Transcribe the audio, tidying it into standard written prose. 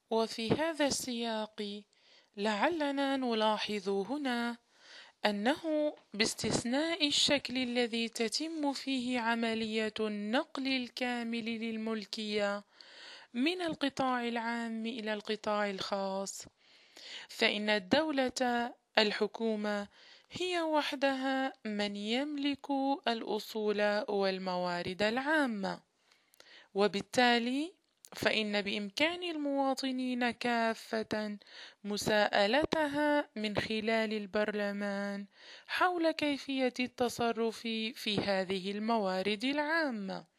وفي هذا السياق لعلنا نلاحظ هنا أنه باستثناء الشكل الذي تتم فيه عملية النقل الكامل للملكية من القطاع العام إلى القطاع الخاص، فإن الدولة الحكومة هي وحدها من يملك الأصول والموارد العامة، وبالتالي فإن بإمكان المواطنين كافة مساءلتها من خلال البرلمان حول كيفية التصرف في هذه الموارد العامة.